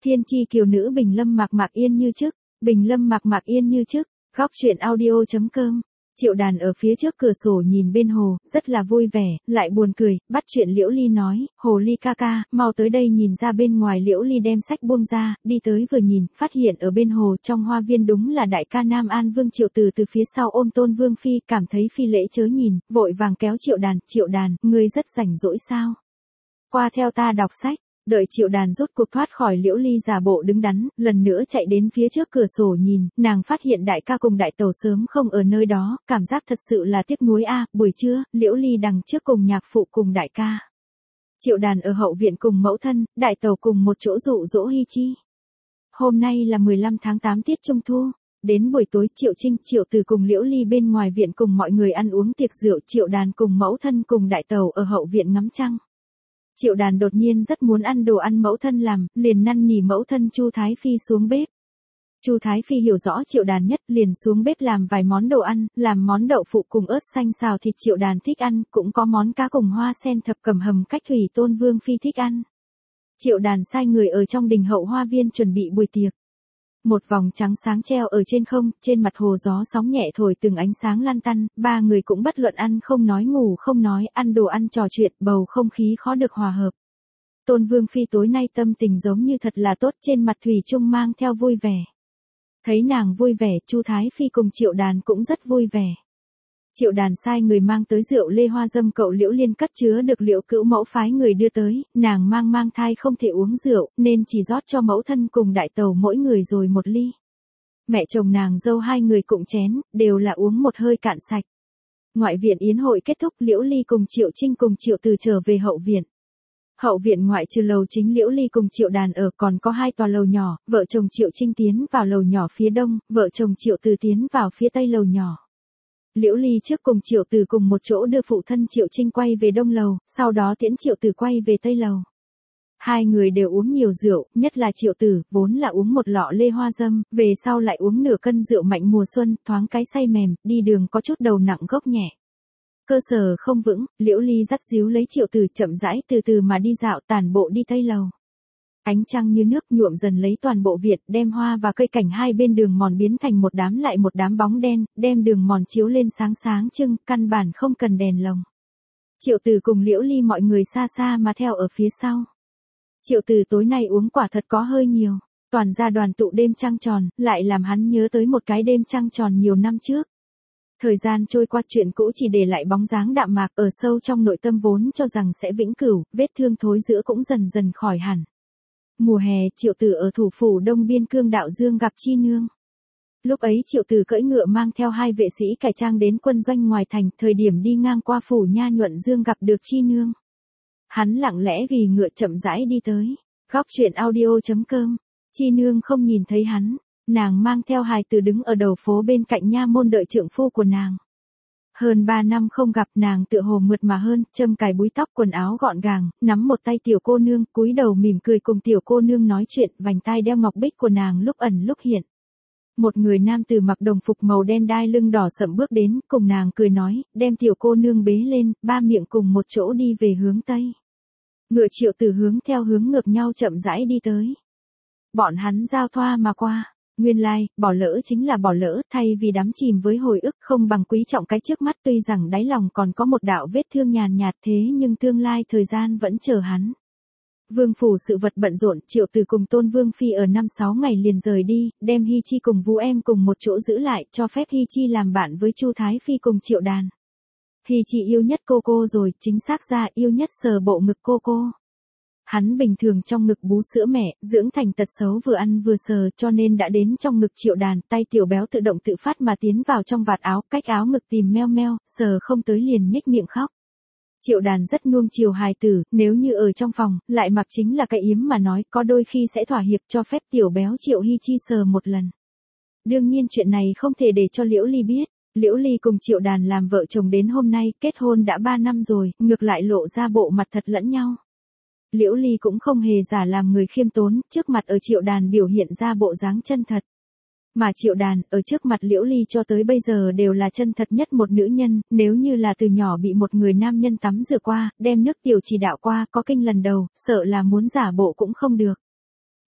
Thiên chi kiều nữ Bình Lâm mạc mạc yên như trước, Bình Lâm mạc mạc yên như trước, góc truyện audio.com. Triệu Đàn ở phía trước cửa sổ nhìn bên hồ, rất là vui vẻ, lại buồn cười, bắt chuyện Liễu Ly nói, Hồ Ly ca ca, mau tới đây nhìn ra bên ngoài. Liễu Ly đem sách buông ra, đi tới vừa nhìn, phát hiện ở bên hồ trong hoa viên đúng là đại ca Nam An Vương Triệu Từ từ phía sau ôm Tôn Vương Phi, cảm thấy phi lễ chớ nhìn, vội vàng kéo Triệu Đàn, ngươi rất rảnh rỗi sao? Qua theo ta đọc sách. Đợi Triệu Đàn rút cuộc thoát khỏi Liễu Ly giả bộ đứng đắn, lần nữa chạy đến phía trước cửa sổ nhìn, nàng phát hiện đại ca cùng đại tẩu sớm không ở nơi đó, cảm giác thật sự là tiếc nuối a. Buổi trưa, Liễu Ly đằng trước cùng nhạc phụ cùng đại ca. Triệu Đàn ở hậu viện cùng mẫu thân, đại tẩu cùng một chỗ dụ dỗ Hi Chi. Hôm nay là 15 tháng 8 tiết Trung Thu. Đến buổi tối Triệu Trinh, Triệu Từ cùng Liễu Ly bên ngoài viện cùng mọi người ăn uống tiệc rượu, Triệu Đàn cùng mẫu thân cùng đại tẩu ở hậu viện ngắm trăng. Triệu Đàn đột nhiên rất muốn ăn đồ ăn mẫu thân làm, liền năn nỉ mẫu thân Chu Thái Phi xuống bếp. Chu Thái Phi hiểu rõ Triệu Đàn nhất, liền xuống bếp làm vài món đồ ăn, làm món đậu phụ cùng ớt xanh xào thịt Triệu Đàn thích ăn, cũng có món cá cùng hoa sen thập cẩm hầm cách thủy Tôn Vương Phi thích ăn. Triệu Đàn sai người ở trong đình hậu hoa viên chuẩn bị buổi tiệc. Một vòng trắng sáng treo ở trên không, trên mặt hồ gió sóng nhẹ thổi từng ánh sáng lan tăn, ba người cũng bất luận ăn không nói ngủ không nói, ăn đồ ăn trò chuyện, bầu không khí khó được hòa hợp. Tôn Vương Phi tối nay tâm tình giống như thật là tốt, trên mặt thủy chung mang theo vui vẻ. Thấy nàng vui vẻ, Chu Thái Phi cùng Triệu Đàn cũng rất vui vẻ. Triệu Đàn sai người mang tới rượu lê hoa dâm cậu Liễu Liên cất chứa được Liễu Cữu mẫu phái người đưa tới, nàng mang thai không thể uống rượu, nên chỉ rót cho mẫu thân cùng đại tẩu mỗi người rồi một ly. Mẹ chồng nàng dâu hai người cùng chén, đều là uống một hơi cạn sạch. Ngoại viện yến hội kết thúc, Liễu Ly cùng Triệu Trinh cùng Triệu Từ trở về hậu viện. Hậu viện ngoại trừ lầu chính Liễu Ly cùng Triệu Đàn ở, còn có hai tòa lầu nhỏ, vợ chồng Triệu Trinh tiến vào lầu nhỏ phía đông, vợ chồng Triệu Từ tiến vào phía tây lầu nhỏ. Liễu Ly trước cùng Triệu Từ cùng một chỗ đưa phụ thân Triệu Trinh quay về đông lầu, sau đó tiễn Triệu Từ quay về tây lầu. Hai người đều uống nhiều rượu, nhất là Triệu Từ, vốn là uống một lọ lê hoa dâm, về sau lại uống nửa cân rượu mạnh mùa xuân, thoáng cái say mềm, đi đường có chút đầu nặng gốc nhẹ. Cơ sở không vững, Liễu Ly dắt díu lấy Triệu Từ chậm rãi từ từ mà đi dạo tản bộ đi tây lầu. Ánh trăng như nước nhuộm dần lấy toàn bộ viện, đem hoa và cây cảnh hai bên đường mòn biến thành một đám lại một đám bóng đen, đem đường mòn chiếu lên sáng sáng trưng, căn bản không cần đèn lồng. Triệu Từ cùng Liễu Ly mọi người xa xa mà theo ở phía sau. Triệu Từ tối nay uống quả thật có hơi nhiều, toàn ra đoàn tụ đêm trăng tròn, lại làm hắn nhớ tới một cái đêm trăng tròn nhiều năm trước. Thời gian trôi qua, chuyện cũ chỉ để lại bóng dáng đạm mạc ở sâu trong nội tâm vốn cho rằng sẽ vĩnh cửu, vết thương thối rữa cũng dần dần khỏi hẳn. Mùa hè, Triệu Từ ở thủ phủ Đông Biên Cương Đạo Dương gặp Chi Nương. Lúc ấy Triệu Từ cưỡi ngựa mang theo hai vệ sĩ cải trang đến quân doanh ngoài thành, thời điểm đi ngang qua phủ Nha Nhuận Dương gặp được Chi Nương. Hắn lặng lẽ ghì ngựa chậm rãi đi tới. Góc truyện audio.com. Chi Nương không nhìn thấy hắn, nàng mang theo hài tử đứng ở đầu phố bên cạnh nha môn đợi trượng phu của nàng. Hơn 3 năm không gặp, nàng tựa hồ mượt mà hơn, châm cài búi tóc, quần áo gọn gàng, nắm một tay tiểu cô nương, cúi đầu mỉm cười cùng tiểu cô nương nói chuyện, vành tai đeo ngọc bích của nàng lúc ẩn lúc hiện. Một người nam tử mặc đồng phục màu đen đai lưng đỏ sẫm bước đến, cùng nàng cười nói, đem tiểu cô nương bế lên, ba miệng cùng một chỗ đi về hướng tây. Ngựa Triệu Từ hướng theo hướng ngược nhau chậm rãi đi tới. Bọn hắn giao thoa mà qua. Nguyên lai, bỏ lỡ chính là bỏ lỡ, thay vì đắm chìm với hồi ức không bằng quý trọng cái trước mắt, tuy rằng đáy lòng còn có một đạo vết thương nhàn nhạt thế nhưng tương lai thời gian vẫn chờ hắn. Vương phủ sự vật bận rộn, Triệu Từ cùng Tôn Vương Phi ở 5-6 ngày liền rời đi, đem Hi Chi cùng Vũ Em cùng một chỗ giữ lại, cho phép Hi Chi làm bạn với Chu Thái Phi cùng Triệu Đàn. Hi Chi yêu nhất cô rồi, chính xác ra yêu nhất sờ bộ ngực cô. Hắn bình thường trong ngực bú sữa mẹ, dưỡng thành tật xấu vừa ăn vừa sờ, cho nên đã đến trong ngực Triệu Đàn, tay tiểu béo tự động tự phát mà tiến vào trong vạt áo, cách áo ngực tìm meo, sờ không tới liền nhếch miệng khóc. Triệu Đàn rất nuông chiều hài tử, nếu như ở trong phòng, lại mặc chính là cái yếm mà nói, có đôi khi sẽ thỏa hiệp cho phép tiểu béo Triệu Hi Chi sờ một lần. Đương nhiên chuyện này không thể để cho Liễu Ly biết. Liễu Ly cùng Triệu Đàn làm vợ chồng đến hôm nay, kết hôn đã 3 năm rồi, ngược lại lộ ra bộ mặt thật lẫn nhau. Liễu Ly cũng không hề giả làm người khiêm tốn, trước mặt ở Triệu Đàn biểu hiện ra bộ dáng chân thật. Mà Triệu Đàn, ở trước mặt Liễu Ly cho tới bây giờ đều là chân thật nhất một nữ nhân, nếu như là từ nhỏ bị một người nam nhân tắm rửa qua, đem nước tiểu chỉ đạo qua, có kinh lần đầu, sợ là muốn giả bộ cũng không được.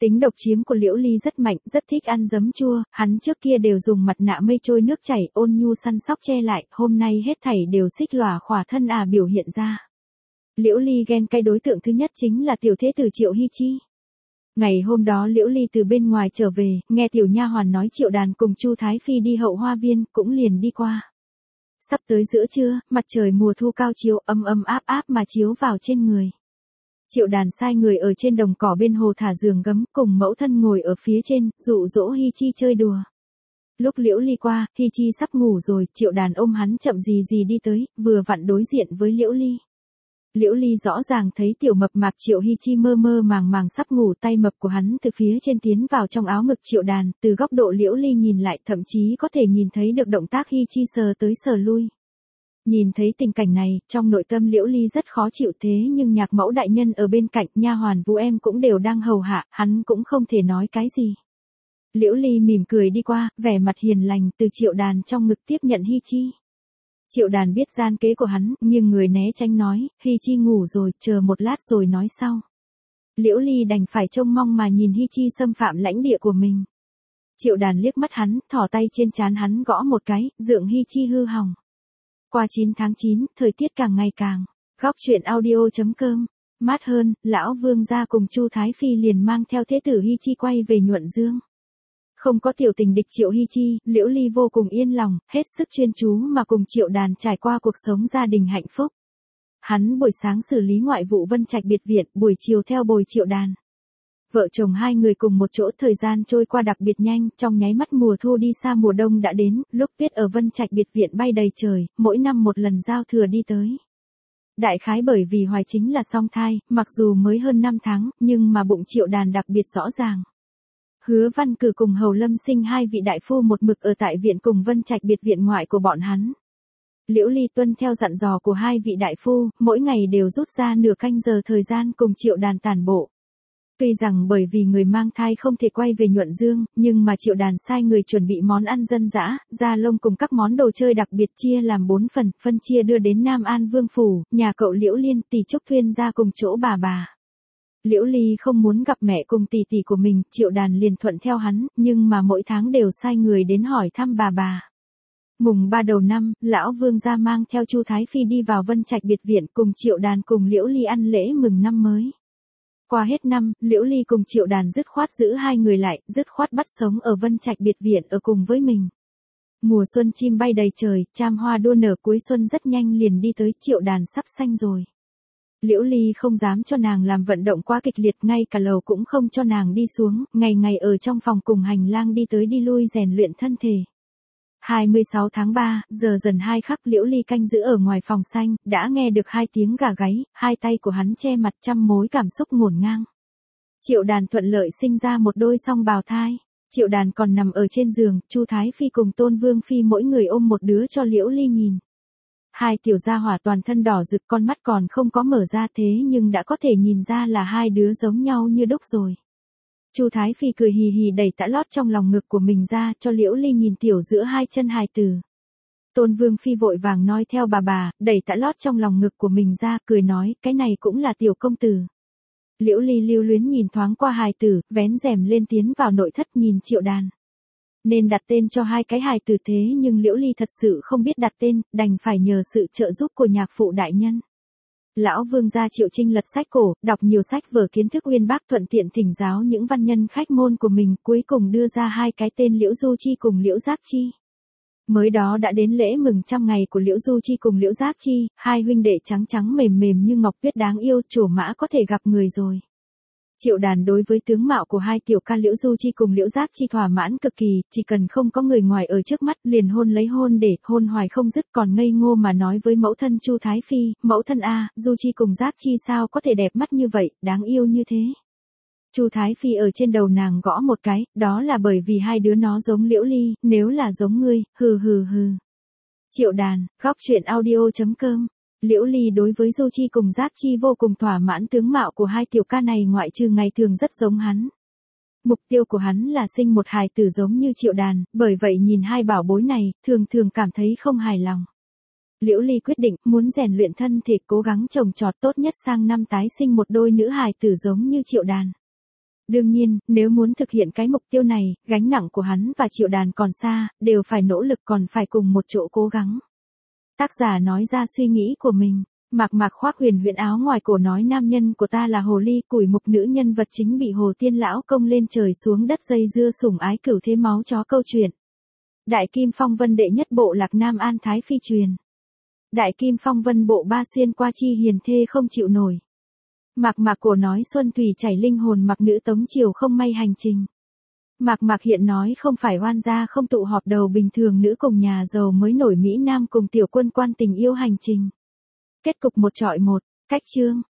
Tính độc chiếm của Liễu Ly rất mạnh, rất thích ăn giấm chua, hắn trước kia đều dùng mặt nạ mây trôi nước chảy ôn nhu săn sóc che lại, hôm nay hết thảy đều xích lòa khỏa thân biểu hiện ra. Liễu Ly ghen cay đối tượng thứ nhất chính là tiểu thế tử Triệu Hy Chi. Ngày hôm đó Liễu Ly từ bên ngoài trở về, nghe tiểu nha hoàn nói Triệu Đàn cùng Chu Thái Phi đi hậu hoa viên, cũng liền đi qua. Sắp tới giữa trưa, mặt trời mùa thu cao chiếu ấm áp mà chiếu vào trên người. Triệu Đàn sai người ở trên đồng cỏ bên hồ thả giường gấm, cùng mẫu thân ngồi ở phía trên, dụ dỗ Hy Chi chơi đùa. Lúc Liễu Ly qua, Hy Chi sắp ngủ rồi, Triệu Đàn ôm hắn chậm gì đi tới, vừa vặn đối diện với Liễu Ly. Liễu Ly rõ ràng thấy tiểu mập mạp Triệu Hy Chi mơ màng sắp ngủ, tay mập của hắn từ phía trên tiến vào trong áo ngực Triệu Đàn, từ góc độ Liễu Ly nhìn lại thậm chí có thể nhìn thấy được động tác Hy Chi sờ tới sờ lui. Nhìn thấy tình cảnh này, trong nội tâm Liễu Ly rất khó chịu, thế nhưng nhạc mẫu đại nhân ở bên cạnh, nha hoàn vũ em cũng đều đang hầu hạ, hắn cũng không thể nói cái gì. Liễu Ly mỉm cười đi qua, vẻ mặt hiền lành, từ Triệu Đàn trong ngực tiếp nhận Hy Chi. Triệu Đàn biết gian kế của hắn, nhưng người né tránh nói, Hy Chi ngủ rồi, chờ một lát rồi nói sau. Liễu Ly đành phải trông mong mà nhìn Hy Chi xâm phạm lãnh địa của mình. Triệu Đàn liếc mắt hắn, thò tay trên trán hắn gõ một cái, dượng Hy Chi hư hỏng. Qua 9 tháng 9, thời tiết càng ngày càng. Góc truyện audio.com. Mát hơn, lão vương gia cùng Chu Thái Phi liền mang theo thế tử Hy Chi quay về Nhuận Dương. Không có tiểu tình địch Triệu Hy Chi, Liễu Ly vô cùng yên lòng, hết sức chuyên chú mà cùng Triệu Đàn trải qua cuộc sống gia đình hạnh phúc. Hắn buổi sáng xử lý ngoại vụ Vân Trạch biệt viện, buổi chiều theo bồi Triệu Đàn. Vợ chồng hai người cùng một chỗ, thời gian trôi qua đặc biệt nhanh, trong nháy mắt mùa thu đi xa mùa đông đã đến, lúc tuyết ở Vân Trạch biệt viện bay đầy trời, mỗi năm một lần giao thừa đi tới. Đại khái bởi vì Hoài chính là song thai, mặc dù mới hơn 5 tháng, nhưng mà bụng Triệu Đàn đặc biệt rõ ràng. Hứa Văn Cử cùng Hầu Lâm Sinh hai vị đại phu một mực ở tại viện cùng Vân Trạch biệt viện ngoại của bọn hắn. Liễu Ly tuân theo dặn dò của hai vị đại phu, mỗi ngày đều rút ra nửa canh giờ thời gian cùng Triệu Đàn tản bộ. Tuy rằng bởi vì người mang thai không thể quay về Nhuận Dương, nhưng mà Triệu Đàn sai người chuẩn bị món ăn dân dã, da lông cùng các món đồ chơi đặc biệt chia làm 4 phần, phân chia đưa đến Nam An Vương Phủ, nhà cậu Liễu Liên, tỷ Trúc Thuyên ra cùng chỗ bà. Liễu Ly không muốn gặp mẹ cùng tỷ của mình, Triệu Đàn liền thuận theo hắn, nhưng mà mỗi tháng đều sai người đến hỏi thăm bà. Mùng 3 đầu năm, lão vương gia mang theo Chu Thái Phi đi vào Vân Trạch biệt viện cùng Triệu Đàn cùng Liễu Ly ăn lễ mừng năm mới. Qua hết năm, Liễu Ly cùng Triệu Đàn dứt khoát giữ hai người lại, dứt khoát bắt sống ở Vân Trạch biệt viện ở cùng với mình. Mùa xuân chim bay đầy trời, tràm hoa đua nở, cuối xuân rất nhanh liền đi tới, Triệu Đàn sắp sanh rồi. Liễu Ly không dám cho nàng làm vận động quá kịch liệt, ngay cả lầu cũng không cho nàng đi xuống, ngày ở trong phòng cùng hành lang đi tới đi lui rèn luyện thân thể. 26 tháng 3, giờ dần 2 khắc, Liễu Ly canh giữ ở ngoài phòng xanh, đã nghe được 2 tiếng gà gáy, hai tay của hắn che mặt trăm mối cảm xúc ngổn ngang. Triệu Đàn thuận lợi sinh ra một đôi song bào thai. Triệu Đàn còn nằm ở trên giường, Chu Thái Phi cùng Tôn Vương Phi mỗi người ôm một đứa cho Liễu Ly nhìn. Hai tiểu gia hỏa toàn thân đỏ rực, con mắt còn không có mở ra, thế nhưng đã có thể nhìn ra là hai đứa giống nhau như đúc rồi. Chu Thái Phi cười hì hì đẩy tã lót trong lòng ngực của mình ra cho Liễu Ly nhìn tiểu giữa hai chân hài tử. Tôn Vương Phi vội vàng nói theo bà, đẩy tã lót trong lòng ngực của mình ra, cười nói, cái này cũng là tiểu công tử. Liễu Ly lưu luyến nhìn thoáng qua hài tử, vén rèm lên tiến vào nội thất nhìn Triệu Đàn. Nên đặt tên cho hai cái hài tử, thế nhưng Liễu Ly thật sự không biết đặt tên, đành phải nhờ sự trợ giúp của nhạc phụ đại nhân. Lão vương gia Triệu Trinh lật sách cổ, đọc nhiều sách vở kiến thức uyên bác, thuận tiện thỉnh giáo những văn nhân khách môn của mình, cuối cùng đưa ra hai cái tên Liễu Du Chi cùng Liễu Giác Chi. Mới đó đã đến lễ mừng trăm ngày của Liễu Du Chi cùng Liễu Giác Chi, hai huynh đệ trắng trắng mềm mềm như ngọc tuyết đáng yêu, trổ mã có thể gặp người rồi. Triệu Đàn đối với tướng mạo của hai tiểu ca Liễu Du Chi cùng Liễu Giác Chi thỏa mãn cực kỳ, chỉ cần không có người ngoài ở trước mắt, liền hôn lấy hôn để, hôn hoài không dứt, còn ngây ngô mà nói với mẫu thân Chu Thái Phi, mẫu thân a, Du Chi cùng Giác Chi sao có thể đẹp mắt như vậy, đáng yêu như thế. Chu Thái Phi ở trên đầu nàng gõ một cái, đó là bởi vì hai đứa nó giống Liễu Ly, nếu là giống ngươi, hừ. Triệu Đàn, góc truyện audio.com. Liễu Ly đối với Du Chi cùng Giác Chi vô cùng thỏa mãn, tướng mạo của hai tiểu ca này ngoại trừ ngày thường rất giống hắn. Mục tiêu của hắn là sinh một hài tử giống như Triệu Đàn, bởi vậy nhìn hai bảo bối này, thường cảm thấy không hài lòng. Liễu Ly quyết định muốn rèn luyện thân thể, cố gắng trồng trọt, tốt nhất sang năm tái sinh một đôi nữ hài tử giống như Triệu Đàn. Đương nhiên, nếu muốn thực hiện cái mục tiêu này, gánh nặng của hắn và Triệu Đàn còn xa, đều phải nỗ lực còn phải cùng một chỗ cố gắng. Tác giả nói ra suy nghĩ của mình. Mạc Mạc khoác huyền huyễn áo ngoài cổ nói nam nhân của ta là hồ ly, củi mục nữ nhân vật chính bị Hồ Tiên lão công lên trời xuống đất dây dưa sủng ái cửu thế máu chó câu chuyện. Đại Kim Phong Vân đệ nhất bộ Lạc Nam An Thái phi truyền. Đại Kim Phong Vân bộ ba xuyên qua chi hiền thê không chịu nổi. Mạc Mạc cổ nói xuân thủy chảy linh hồn mặc nữ tống triều không may hành trình. Mạc Mạc hiện nói không phải oan gia không tụ họp đầu bình thường nữ cùng nhà giàu mới nổi Mỹ Nam cùng tiểu quân quan tình yêu hành trình. Kết cục một trọi một, cách chương.